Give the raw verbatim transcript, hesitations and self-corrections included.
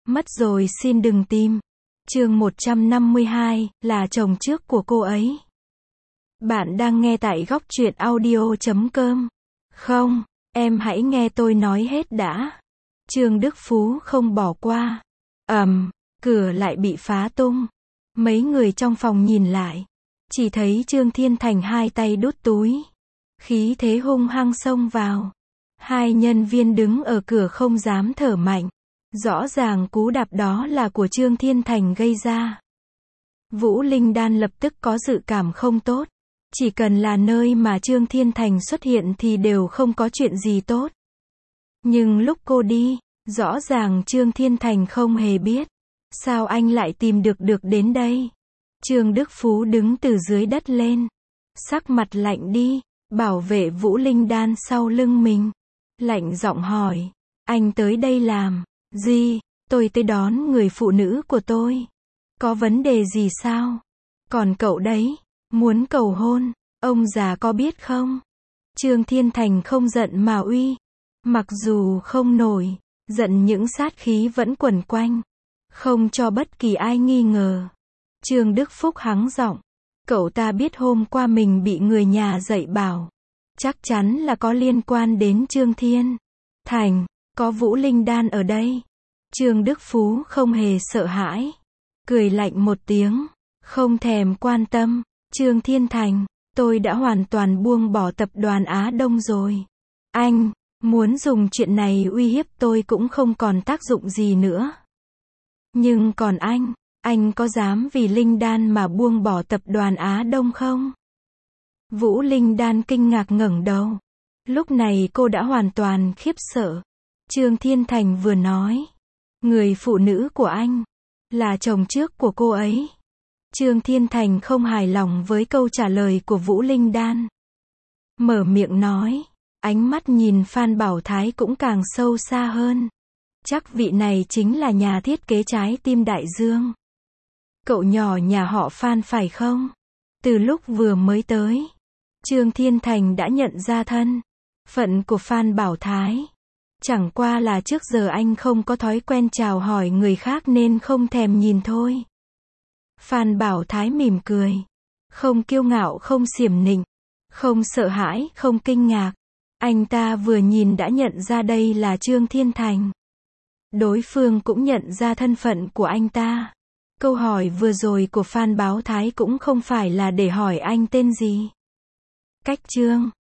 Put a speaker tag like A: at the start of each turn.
A: Mất rồi xin đừng tìm. Chương một trăm năm mươi hai, là chồng trước của cô ấy. Bạn đang nghe tại góc truyện audio chấm com. Không, em hãy nghe tôi nói hết đã. Trương Đức Phú không bỏ qua. Ầm, cửa lại bị phá tung. Mấy người trong phòng nhìn lại, chỉ thấy Trương Thiên Thành hai tay đút túi, khí thế hung hăng xông vào. Hai nhân viên đứng ở cửa không dám thở mạnh. Rõ ràng cú đạp đó là của Trương Thiên Thành gây ra. Vũ Linh Đan lập tức có dự cảm không tốt. Chỉ cần là nơi mà Trương Thiên Thành xuất hiện thì đều không có chuyện gì tốt. Nhưng lúc cô đi, rõ ràng Trương Thiên Thành không hề biết. Sao anh lại tìm được được đến đây? Trương Đức Phú đứng từ dưới đất lên. Sắc mặt lạnh đi, bảo vệ Vũ Linh Đan sau lưng mình. Lạnh giọng hỏi, anh tới đây làm gì? Tôi tới đón người phụ nữ của tôi. Có vấn đề gì sao? Còn cậu đấy, muốn cầu hôn, ông già có biết không? Trương Thiên Thành không giận mà uy. Mặc dù không nổi, giận những sát khí vẫn quẩn quanh. Không cho bất kỳ ai nghi ngờ. Trương Đức Phúc hắng giọng. Cậu ta biết hôm qua mình bị người nhà dạy bảo. Chắc chắn là có liên quan đến Trương Thiên Thành. Có Vũ Linh Đan ở đây. Trương Đức Phú không hề sợ hãi. Cười lạnh một tiếng. Không thèm quan tâm. Trương Thiên Thành, tôi đã hoàn toàn buông bỏ tập đoàn Á Đông rồi. Anh, muốn dùng chuyện này uy hiếp tôi cũng không còn tác dụng gì nữa. Nhưng còn anh, anh có dám vì Linh Đan mà buông bỏ tập đoàn Á Đông không? Vũ Linh Đan kinh ngạc ngẩng đầu. Lúc này cô đã hoàn toàn khiếp sợ. Trương Thiên Thành vừa nói, người phụ nữ của anh, là chồng trước của cô ấy. Trương Thiên Thành không hài lòng với câu trả lời của Vũ Linh Đan. Mở miệng nói, ánh mắt nhìn Phan Bảo Thái cũng càng sâu xa hơn. Chắc vị này chính là nhà thiết kế trái tim đại dương. Cậu nhỏ nhà họ Phan phải không? Từ lúc vừa mới tới, Trương Thiên Thành đã nhận ra thân phận của Phan Bảo Thái. Chẳng qua là trước giờ anh không có thói quen chào hỏi người khác nên không thèm nhìn thôi. Phan Bảo Thái mỉm cười. Không kiêu ngạo, không xiểm nịnh, không sợ hãi, không kinh ngạc. Anh ta vừa nhìn đã nhận ra đây là Trương Thiên Thành. Đối phương cũng nhận ra thân phận của anh ta. Câu hỏi vừa rồi của Phan Bảo Thái cũng không phải là để hỏi anh tên gì. Cách Trương